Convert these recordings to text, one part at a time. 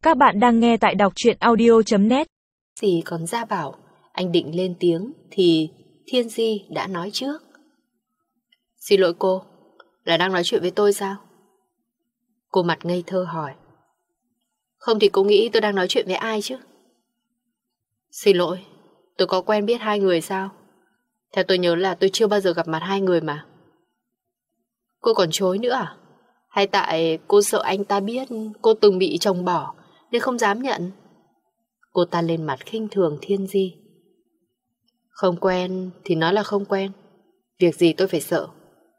Các bạn đang nghe tại đọc truyện audio.net. Gì còn Gia Bảo, anh định lên tiếng thì Thiên Di đã nói trước. Xin lỗi cô, là đang nói chuyện với tôi sao? Cô mặt ngây thơ hỏi. Không thì cô nghĩ tôi đang nói chuyện với ai chứ? Xin lỗi, tôi có quen biết hai người sao? Theo tôi nhớ là tôi chưa bao giờ gặp mặt hai người mà. Cô còn chối nữa à? Hay tại cô sợ anh ta biết cô từng bị chồng bỏ nên không dám nhận? Cô ta lên mặt khinh thường Thiên Di. Không quen thì nói là không quen. Việc gì tôi phải sợ?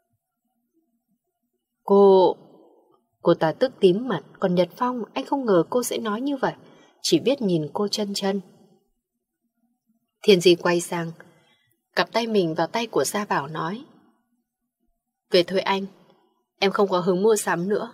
Cô ta tức tím mặt. Còn Nhật Phong, anh không ngờ cô sẽ nói như vậy, chỉ biết nhìn cô chân chân. Thiên Di quay sang, cặp tay mình vào tay của Gia Bảo nói. Về thôi anh, em không có hứng mua sắm nữa.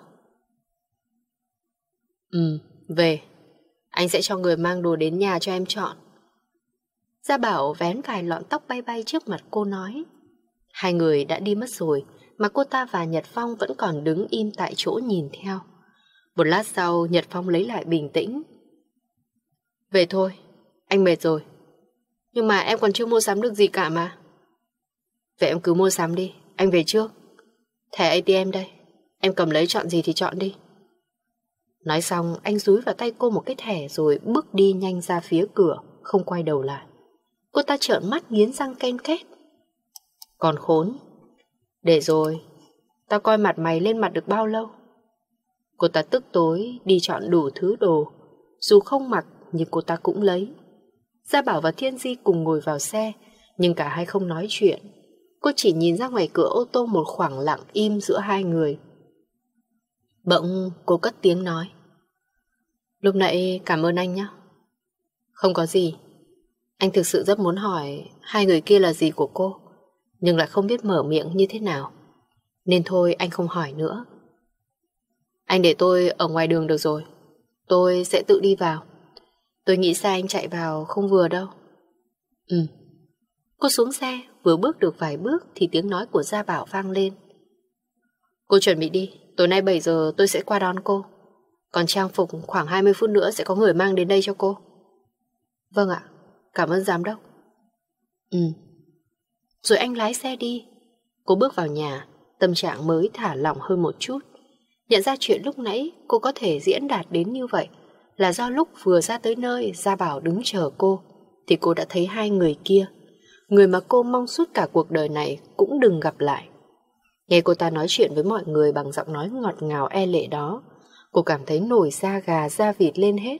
Về. Anh sẽ cho người mang đồ đến nhà cho em chọn. Gia Bảo vén vài lọn tóc bay bay trước mặt cô nói. Hai người đã đi mất rồi, mà cô ta và Nhật Phong vẫn còn đứng im tại chỗ nhìn theo. Một lát sau, Nhật Phong lấy lại bình tĩnh. Về thôi, anh mệt rồi. Nhưng mà em còn chưa mua sắm được gì cả mà. Vậy em cứ mua sắm đi, anh về trước. Thẻ ATM đây, em cầm lấy chọn gì thì chọn đi. Nói xong, anh dúi vào tay cô một cái thẻ rồi bước đi nhanh ra phía cửa, không quay đầu lại. Cô ta trợn mắt nghiến răng ken két. Còn khốn. Để rồi, tao coi mặt mày lên mặt được bao lâu. Cô ta tức tối đi chọn đủ thứ đồ. Dù không mặc nhưng cô ta cũng lấy. Gia Bảo và Thiên Di cùng ngồi vào xe, nhưng cả hai không nói chuyện. Cô chỉ nhìn ra ngoài cửa ô tô một khoảng lặng im giữa hai người. Bỗng cô cất tiếng nói. Lúc nãy cảm ơn anh nhé. Không có gì. Anh thực sự rất muốn hỏi hai người kia là gì của cô, nhưng lại không biết mở miệng như thế nào. Nên thôi anh không hỏi nữa. Anh để tôi ở ngoài đường được rồi. Tôi sẽ tự đi vào. Tôi nghĩ xe anh chạy vào không vừa đâu. Cô xuống xe, vừa bước được vài bước thì tiếng nói của Gia Bảo vang lên. Cô chuẩn bị đi, tối nay 7 giờ tôi sẽ qua đón cô. Còn trang phục khoảng 20 phút nữa sẽ có người mang đến đây cho cô. Vâng ạ, cảm ơn giám đốc. Rồi anh lái xe đi. Cô bước vào nhà, tâm trạng mới thả lỏng hơn một chút. Nhận ra chuyện lúc nãy cô có thể diễn đạt đến như vậy là do lúc vừa ra tới nơi Gia Bảo đứng chờ cô thì cô đã thấy hai người kia, người mà cô mong suốt cả cuộc đời này cũng đừng gặp lại. Nghe cô ta nói chuyện với mọi người bằng giọng nói ngọt ngào e lệ đó, cô cảm thấy nổi da gà da vịt lên hết.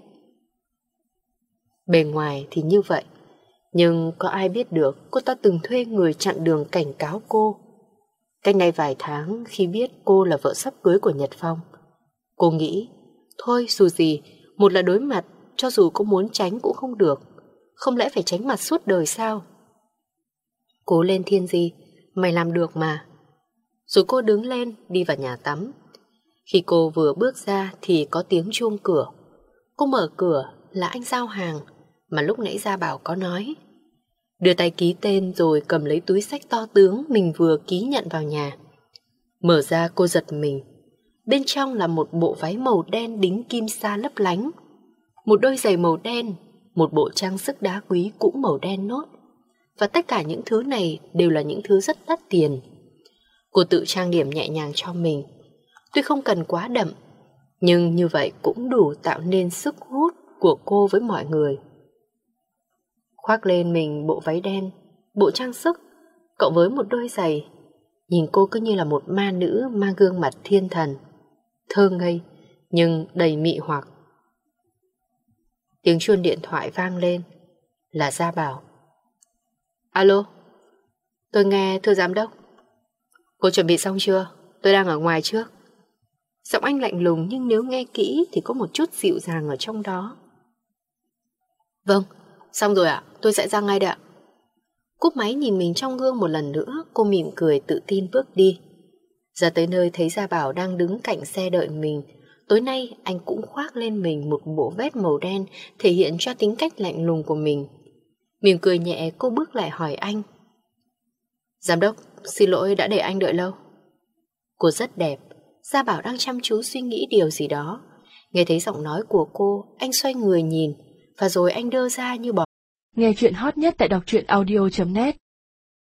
Bề ngoài thì như vậy, nhưng có ai biết được cô ta từng thuê người chặn đường cảnh cáo cô. Cách đây vài tháng khi biết cô là vợ sắp cưới của Nhật Phong, cô nghĩ, thôi dù gì, một là đối mặt, cho dù cô muốn tránh cũng không được. Không lẽ phải tránh mặt suốt đời sao? Cố lên Thiên Di, mày làm được mà. Rồi cô đứng lên, đi vào nhà tắm. Khi cô vừa bước ra thì có tiếng chuông cửa. Cô mở cửa là anh giao hàng mà lúc nãy Gia Bảo có nói. Đưa tay ký tên rồi cầm lấy túi xách to tướng mình vừa ký nhận vào nhà. Mở ra cô giật mình. Bên trong là một bộ váy màu đen đính kim sa lấp lánh, một đôi giày màu đen, một bộ trang sức đá quý cũng màu đen nốt. Và tất cả những thứ này đều là những thứ rất đắt tiền. Cô tự trang điểm nhẹ nhàng cho mình. Tuy không cần quá đậm, nhưng như vậy cũng đủ tạo nên sức hút của cô với mọi người. Khoác lên mình bộ váy đen, bộ trang sức, cộng với một đôi giày, nhìn cô cứ như là một ma nữ mang gương mặt thiên thần, thơ ngây nhưng đầy mị hoặc. Tiếng chuông điện thoại vang lên, là Gia Bảo. Alo, tôi nghe thưa giám đốc. Cô chuẩn bị xong chưa? Tôi đang ở ngoài trước. Giọng anh lạnh lùng nhưng nếu nghe kỹ thì có một chút dịu dàng ở trong đó. Vâng, xong rồi ạ, tôi sẽ ra ngay đây ạ. Cúp máy nhìn mình trong gương một lần nữa, cô mỉm cười tự tin bước đi. Ra tới nơi thấy Gia Bảo đang đứng cạnh xe đợi mình. Tối nay anh cũng khoác lên mình một bộ vest màu đen thể hiện cho tính cách lạnh lùng của mình. Mỉm cười nhẹ cô bước lại hỏi anh. Giám đốc, xin lỗi đã để anh đợi lâu. Cô rất đẹp. Gia Bảo đang chăm chú suy nghĩ điều gì đó. Nghe thấy giọng nói của cô, anh xoay người nhìn, và rồi anh đơ ra như bỏ. Nghe chuyện hot nhất tại đọc truyện audio.net